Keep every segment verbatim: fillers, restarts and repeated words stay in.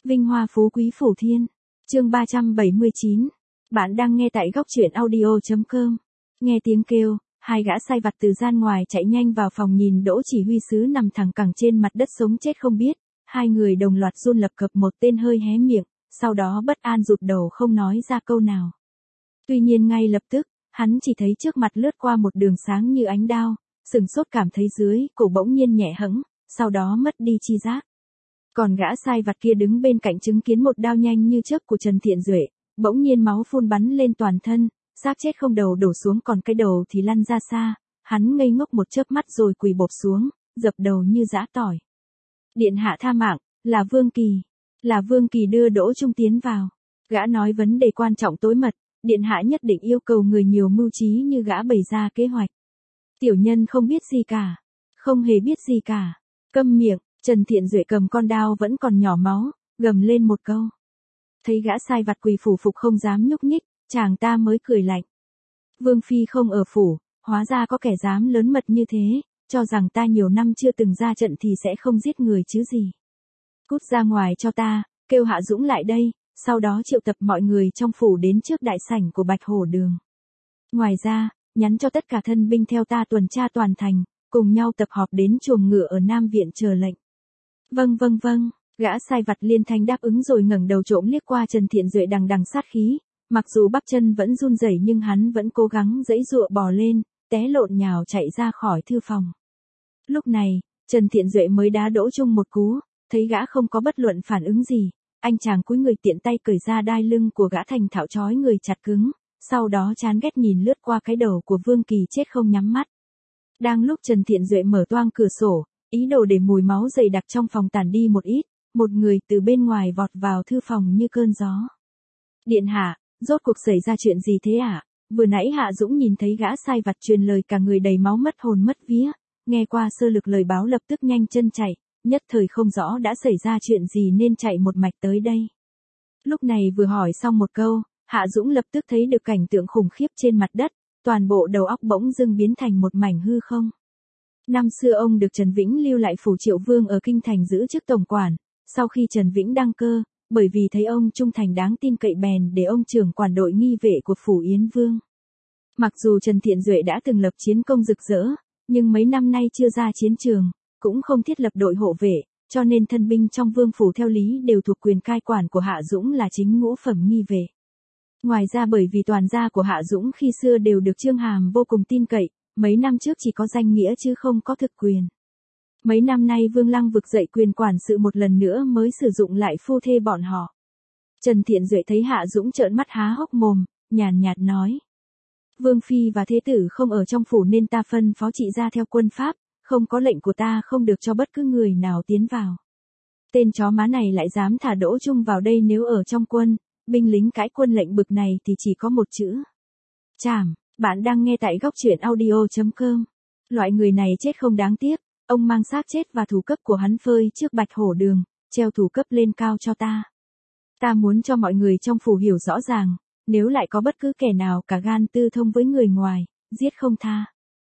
Vinh hoa phú quý phủ thiên. Chương ba trăm bảy mươi chín. Bạn đang nghe tại góc truyện audio chấm com. Nghe tiếng kêu, hai gã sai vặt từ gian ngoài chạy nhanh vào phòng nhìn Đỗ chỉ huy sứ nằm thẳng cẳng trên mặt đất sống chết không biết, hai người đồng loạt run lập cập, một tên hơi hé miệng, sau đó bất an rụt đầu không nói ra câu nào. Tuy nhiên ngay lập tức, hắn chỉ thấy trước mặt lướt qua một đường sáng như ánh đao, sừng sốt cảm thấy dưới cổ bỗng nhiên nhẹ hẫng, sau đó mất đi chi giác. Còn gã sai vặt kia đứng bên cạnh chứng kiến một đao nhanh như chớp của Trần Thiện Duệ, bỗng nhiên máu phun bắn lên toàn thân, xác chết không đầu đổ xuống, còn cái đầu thì lăn ra xa, hắn ngây ngốc một chớp mắt rồi quỳ bộp xuống, dập đầu như giã tỏi. Điện hạ tha mạng, là Vương Kỳ, là Vương Kỳ đưa Đỗ Trung tiến vào. Gã nói vấn đề quan trọng tối mật, điện hạ nhất định yêu cầu người nhiều mưu trí như gã bày ra kế hoạch. Tiểu nhân không biết gì cả, không hề biết gì cả. Câm miệng. Trần Thiện Duệ cầm con đao vẫn còn nhỏ máu, gầm lên một câu. Thấy gã sai vặt quỳ phủ phục không dám nhúc nhích, chàng ta mới cười lạnh. Vương phi không ở phủ, hóa ra có kẻ dám lớn mật như thế, cho rằng ta nhiều năm chưa từng ra trận thì sẽ không giết người chứ gì. Cút ra ngoài cho ta, kêu Hạ Dũng lại đây, sau đó triệu tập mọi người trong phủ đến trước đại sảnh của Bạch Hổ Đường. Ngoài ra, nhắn cho tất cả thân binh theo ta tuần tra toàn thành, cùng nhau tập họp đến chuồng ngựa ở Nam Viện chờ lệnh. Vâng vâng vâng, gã sai vặt liên thanh đáp ứng rồi ngẩng đầu trộm liếc qua Trần Thiện Duệ đằng đằng sát khí, mặc dù bắp chân vẫn run rẩy nhưng hắn vẫn cố gắng giãy giụa bò lên, té lộn nhào chạy ra khỏi thư phòng. Lúc này, Trần Thiện Duệ mới đá Đỗ Trung một cú, thấy gã không có bất luận phản ứng gì, anh chàng cúi người tiện tay cởi ra đai lưng của gã thành thạo trói người chặt cứng, sau đó chán ghét nhìn lướt qua cái đầu của Vương Kỳ chết không nhắm mắt. Đang lúc Trần Thiện Duệ mở toang cửa sổ, ý đồ để mùi máu dày đặc trong phòng tản đi một ít, một người từ bên ngoài vọt vào thư phòng như cơn gió. Điện hạ, rốt cuộc xảy ra chuyện gì thế ạ? À? Vừa nãy Hạ Dũng nhìn thấy gã sai vặt truyền lời cả người đầy máu mất hồn mất vía, nghe qua sơ lược lời báo lập tức nhanh chân chạy, nhất thời không rõ đã xảy ra chuyện gì nên chạy một mạch tới đây. Lúc này vừa hỏi xong một câu, Hạ Dũng lập tức thấy được cảnh tượng khủng khiếp trên mặt đất, toàn bộ đầu óc bỗng dưng biến thành một mảnh hư không. Năm xưa ông được Trần Vĩnh lưu lại phủ Triệu Vương ở Kinh Thành giữ chức tổng quản, sau khi Trần Vĩnh đăng cơ, bởi vì thấy ông trung thành đáng tin cậy bèn để ông trưởng quản đội nghi vệ của phủ Yến Vương. Mặc dù Trần Thiện Duệ đã từng lập chiến công rực rỡ, nhưng mấy năm nay chưa ra chiến trường, cũng không thiết lập đội hộ vệ, cho nên thân binh trong vương phủ theo lý đều thuộc quyền cai quản của Hạ Dũng là chính ngũ phẩm nghi vệ. Ngoài ra bởi vì toàn gia của Hạ Dũng khi xưa đều được Chương Hàm vô cùng tin cậy, mấy năm trước chỉ có danh nghĩa chứ không có thực quyền. Mấy năm nay Vương Lăng vực dậy quyền quản sự một lần nữa mới sử dụng lại phu thê bọn họ. Trần Thiện Duệ thấy Hạ Dũng trợn mắt há hốc mồm, nhàn nhạt nói. Vương phi và thế tử không ở trong phủ nên ta phân phó chị ra theo quân pháp, không có lệnh của ta không được cho bất cứ người nào tiến vào. Tên chó má này lại dám thả Đỗ Trung vào đây, nếu ở trong quân, binh lính cãi quân lệnh bực này thì chỉ có một chữ. Chảm. Bạn đang nghe tại góc truyện audio chấm com. Loại người này chết không đáng tiếc, ông mang xác chết và thủ cấp của hắn phơi trước Bạch Hổ Đường, treo thủ cấp lên cao cho ta. Ta muốn cho mọi người trong phủ hiểu rõ ràng, nếu lại có bất cứ kẻ nào cả gan tư thông với người ngoài, giết không tha.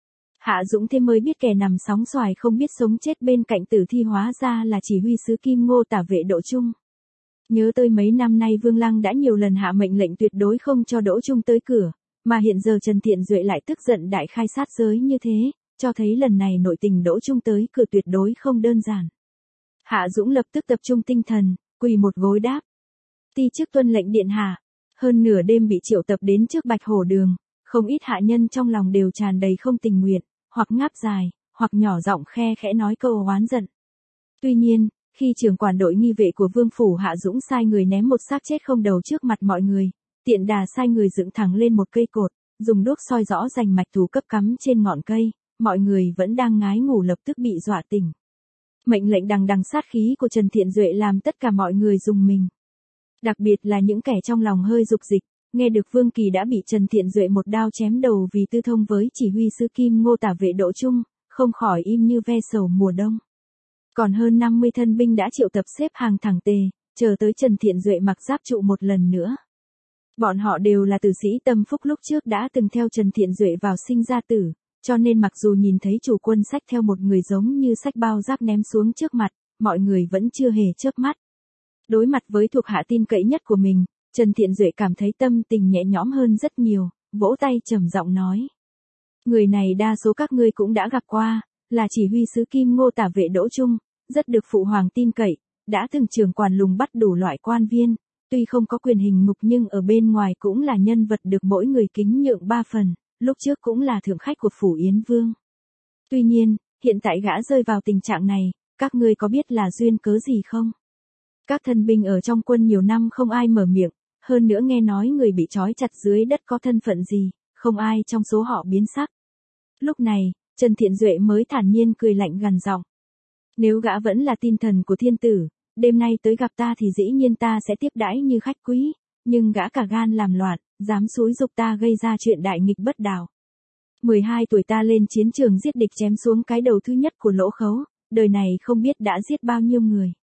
Hạ Dũng thế mới biết kẻ nằm sóng xoài không biết sống chết bên cạnh tử thi hóa ra là chỉ huy sứ Kim Ngô Tả vệ Đỗ Trung. Nhớ tới mấy năm nay Vương Lăng đã nhiều lần hạ mệnh lệnh tuyệt đối không cho Đỗ Trung tới cửa. Mà hiện giờ Trần Thiện Duệ lại tức giận đại khai sát giới như thế, cho thấy lần này nội tình Đỗ Trung tới cửa tuyệt đối không đơn giản. Hạ Dũng lập tức tập trung tinh thần, quỳ một gối đáp. Ti chức tuân lệnh điện hạ. Hơn nửa đêm bị triệu tập đến trước Bạch Hổ Đường, không ít hạ nhân trong lòng đều tràn đầy không tình nguyện, hoặc ngáp dài, hoặc nhỏ giọng khe khẽ nói câu oán giận. Tuy nhiên, khi trưởng quản đội nghi vệ của Vương phủ Hạ Dũng sai người ném một xác chết không đầu trước mặt mọi người, tiện đà sai người dựng thẳng lên một cây cột, dùng đuốc soi rõ rành mạch thủ cấp cắm trên ngọn cây, mọi người vẫn đang ngái ngủ lập tức bị dọa tỉnh. Mệnh lệnh đằng đằng sát khí của Trần Thiện Duệ làm tất cả mọi người rùng mình. Đặc biệt là những kẻ trong lòng hơi dục dịch, nghe được Vương Kỳ đã bị Trần Thiện Duệ một đao chém đầu vì tư thông với chỉ huy sứ Kim Ngô Tả vệ Đỗ Trung, không khỏi im như ve sầu mùa đông. Còn hơn năm mươi thân binh đã triệu tập xếp hàng thẳng tề, chờ tới Trần Thiện Duệ mặc giáp trụ một lần nữa. Bọn họ đều là tử sĩ tâm phúc lúc trước đã từng theo Trần Thiện Duệ vào sinh ra tử, cho nên mặc dù nhìn thấy chủ quân xách theo một người giống như xách bao rác ném xuống trước mặt, mọi người vẫn chưa hề chớp mắt. Đối mặt với thuộc hạ tin cậy nhất của mình, Trần Thiện Duệ cảm thấy tâm tình nhẹ nhõm hơn rất nhiều, vỗ tay trầm giọng nói. Người này đa số các ngươi cũng đã gặp qua, là chỉ huy sứ Kim Ngô Tả Vệ Đỗ Trung, rất được phụ hoàng tin cậy, đã từng trưởng quản lùng bắt đủ loại quan viên, tuy không có quyền hình ngục nhưng ở bên ngoài cũng là nhân vật được mỗi người kính nhượng ba phần, lúc trước cũng là thượng khách của Phủ Yến Vương. Tuy nhiên, hiện tại gã rơi vào tình trạng này, các ngươi có biết là duyên cớ gì không? Các thân binh ở trong quân nhiều năm không ai mở miệng, hơn nữa nghe nói người bị trói chặt dưới đất có thân phận gì, không ai trong số họ biến sắc. Lúc này, Trần Thiện Duệ mới thản nhiên cười lạnh gằn giọng. Nếu gã vẫn là tin thần của thiên tử, đêm nay tới gặp ta thì dĩ nhiên ta sẽ tiếp đãi như khách quý, nhưng gã cả gan làm loạn, dám xúi giục ta gây ra chuyện đại nghịch bất đạo. mười hai tuổi ta lên chiến trường giết địch chém xuống cái đầu thứ nhất của Lỗ Khấu, đời này không biết đã giết bao nhiêu người.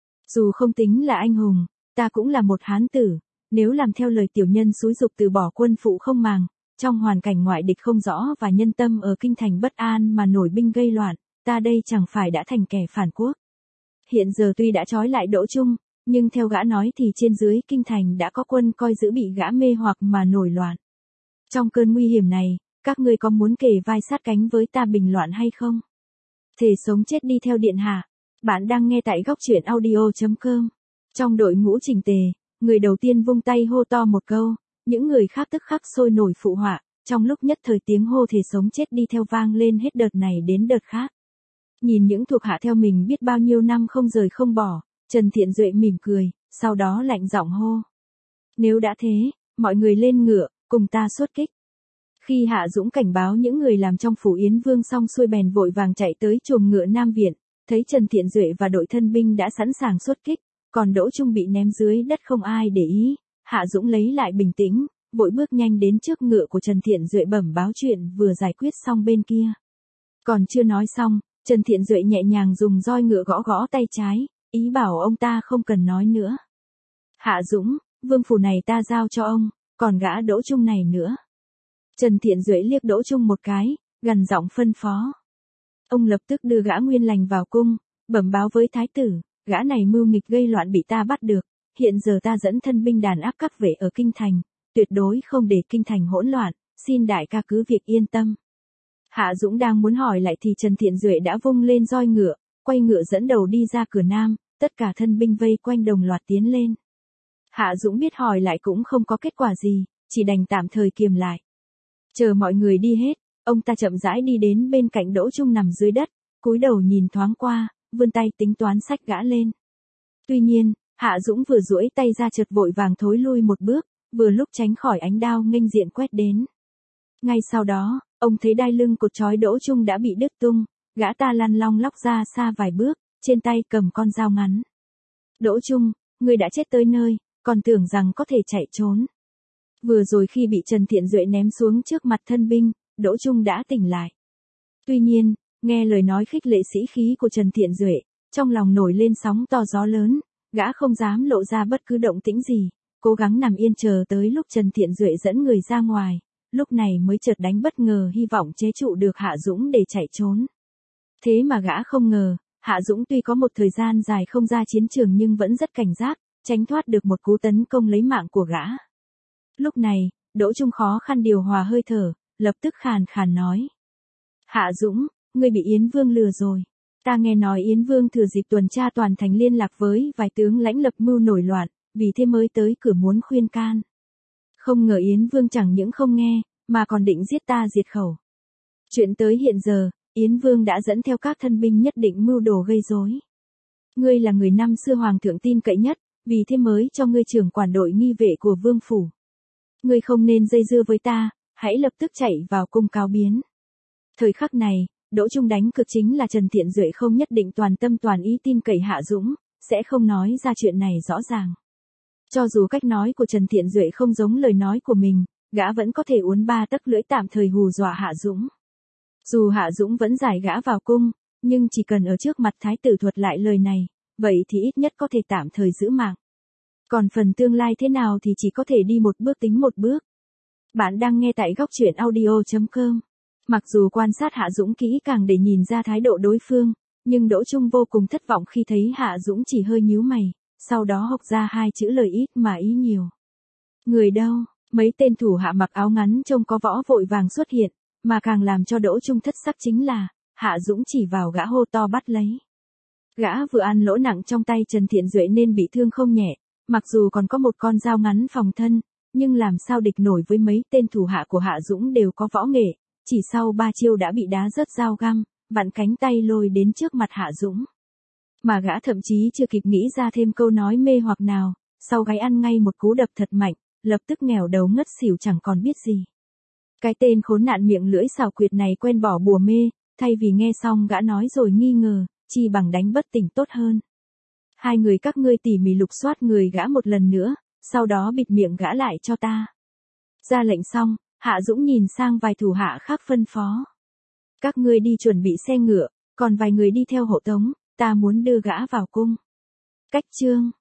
Dù không tính là anh hùng, ta cũng là một hán tử, nếu làm theo lời tiểu nhân xúi giục từ bỏ quân phụ không màng, trong hoàn cảnh ngoại địch không rõ và nhân tâm ở kinh thành bất an mà nổi binh gây loạn, ta đây chẳng phải đã thành kẻ phản quốc. Hiện giờ tuy đã trói lại Đỗ Trung, nhưng theo gã nói thì trên dưới kinh thành đã có quân coi giữ bị gã mê hoặc mà nổi loạn. Trong cơn nguy hiểm này, các ngươi có muốn kề vai sát cánh với ta bình loạn hay không? Thề sống chết đi theo điện hạ. Bạn đang nghe tại góc truyện audio chấm com. Trong đội ngũ chỉnh tề, người đầu tiên vung tay hô to một câu, những người khác tức khắc sôi nổi phụ họa, trong lúc nhất thời tiếng hô thề sống chết đi theo vang lên hết đợt này đến đợt khác. Nhìn những thuộc hạ theo mình biết bao nhiêu năm không rời không bỏ, Trần Thiện Duệ mỉm cười, sau đó lạnh giọng hô. Nếu đã thế, mọi người lên ngựa, cùng ta xuất kích. Khi Hạ Dũng cảnh báo những người làm trong Phủ Yến Vương xong xuôi bèn vội vàng chạy tới chuồng ngựa Nam Viện, thấy Trần Thiện Duệ và đội thân binh đã sẵn sàng xuất kích, còn Đỗ Trung bị ném dưới đất không ai để ý, Hạ Dũng lấy lại bình tĩnh, vội bước nhanh đến trước ngựa của Trần Thiện Duệ bẩm báo chuyện vừa giải quyết xong bên kia. Còn chưa nói xong, Trần Thiện Duệ nhẹ nhàng dùng roi ngựa gõ gõ tay trái, ý bảo ông ta không cần nói nữa. Hạ Dũng, vương phủ này ta giao cho ông, còn gã Đỗ Trung này nữa. Trần Thiện Duệ liếc Đỗ Trung một cái, gằn giọng phân phó. Ông lập tức đưa gã Nguyên Lành vào cung, bẩm báo với thái tử, gã này mưu nghịch gây loạn bị ta bắt được, hiện giờ ta dẫn thân binh đàn áp các vệ ở kinh thành, tuyệt đối không để kinh thành hỗn loạn, xin đại ca cứ việc yên tâm. Hạ Dũng đang muốn hỏi lại thì Trần Thiện Duệ đã vung lên roi ngựa, quay ngựa dẫn đầu đi ra cửa nam, tất cả thân binh vây quanh đồng loạt tiến lên. Hạ Dũng biết hỏi lại cũng không có kết quả gì, chỉ đành tạm thời kiềm lại. Chờ mọi người đi hết, ông ta chậm rãi đi đến bên cạnh Đỗ Trung nằm dưới đất, cúi đầu nhìn thoáng qua, vươn tay tính toán xách gã lên. Tuy nhiên, Hạ Dũng vừa duỗi tay ra chợt vội vàng thối lui một bước, vừa lúc tránh khỏi ánh đao nghênh diện quét đến. Ngay sau đó, ông thấy đai lưng cột trói Đỗ Trung đã bị đứt tung, gã ta lăn long lóc ra xa vài bước, trên tay cầm con dao ngắn. Đỗ Trung, ngươi đã chết tới nơi, còn tưởng rằng có thể chạy trốn. Vừa rồi khi bị Trần Thiện Duệ ném xuống trước mặt thân binh, Đỗ Trung đã tỉnh lại. Tuy nhiên, nghe lời nói khích lệ sĩ khí của Trần Thiện Duệ, trong lòng nổi lên sóng to gió lớn, gã không dám lộ ra bất cứ động tĩnh gì, cố gắng nằm yên chờ tới lúc Trần Thiện Duệ dẫn người ra ngoài, lúc này mới chợt đánh bất ngờ hy vọng chế trụ được Hạ Dũng để chạy trốn. Thế mà gã không ngờ, Hạ Dũng tuy có một thời gian dài không ra chiến trường nhưng vẫn rất cảnh giác, tránh thoát được một cú tấn công lấy mạng của gã. Lúc này, Đỗ Trung khó khăn điều hòa hơi thở, lập tức khàn khàn nói. Hạ Dũng, ngươi bị Yến Vương lừa rồi. Ta nghe nói Yến Vương thừa dịp tuần tra toàn thành liên lạc với vài tướng lãnh lập mưu nổi loạn, vì thế mới tới cửa muốn khuyên can. Không ngờ Yến Vương chẳng những không nghe, mà còn định giết ta diệt khẩu. Chuyện tới hiện giờ, Yến Vương đã dẫn theo các thân binh nhất định mưu đồ gây rối. Ngươi là người năm xưa hoàng thượng tin cậy nhất, vì thế mới cho ngươi trưởng quản đội nghi vệ của vương phủ. Ngươi không nên dây dưa với ta, hãy lập tức chạy vào cung cáo biến. Thời khắc này, Đỗ Trung đánh cực chính là Trần Thiện Duệ không nhất định toàn tâm toàn ý tin cậy Hạ Dũng, sẽ không nói ra chuyện này rõ ràng. Cho dù cách nói của Trần Thiện Duệ không giống lời nói của mình, gã vẫn có thể uốn ba tấc lưỡi tạm thời hù dọa Hạ Dũng. Dù Hạ Dũng vẫn giải gã vào cung, nhưng chỉ cần ở trước mặt thái tử thuật lại lời này, vậy thì ít nhất có thể tạm thời giữ mạng. Còn phần tương lai thế nào thì chỉ có thể đi một bước tính một bước. Bạn đang nghe tại góc truyện audio chấm com. Mặc dù quan sát Hạ Dũng kỹ càng để nhìn ra thái độ đối phương, nhưng Đỗ Trung vô cùng thất vọng khi thấy Hạ Dũng chỉ hơi nhíu mày, sau đó hộc ra hai chữ lời ít mà ý nhiều. Người đâu? Mấy tên thủ hạ mặc áo ngắn trông có võ vội vàng xuất hiện, mà càng làm cho Đỗ Trung thất sắc chính là, Hạ Dũng chỉ vào gã hô to bắt lấy. Gã vừa ăn lỗ nặng trong tay Trần Thiện Duệ nên bị thương không nhẹ, mặc dù còn có một con dao ngắn phòng thân, nhưng làm sao địch nổi với mấy tên thủ hạ của Hạ Dũng đều có võ nghệ, chỉ sau ba chiêu đã bị đá rớt dao găm, vặn cánh tay lôi đến trước mặt Hạ Dũng. Mà gã thậm chí chưa kịp nghĩ ra thêm câu nói mê hoặc nào, sau gáy ăn ngay một cú đập thật mạnh, lập tức nghèo đầu ngất xỉu chẳng còn biết gì. Cái tên khốn nạn miệng lưỡi xảo quyệt này quen bỏ bùa mê, thay vì nghe xong gã nói rồi nghi ngờ, chi bằng đánh bất tỉnh tốt hơn. Hai người các ngươi tỉ mỉ lục soát người gã một lần nữa, sau đó bịt miệng gã lại cho ta. Ra lệnh xong, Hạ Dũng nhìn sang vài thủ hạ khác phân phó. Các ngươi đi chuẩn bị xe ngựa, còn vài người đi theo hộ tống, ta muốn đưa gã vào cung. Cách chương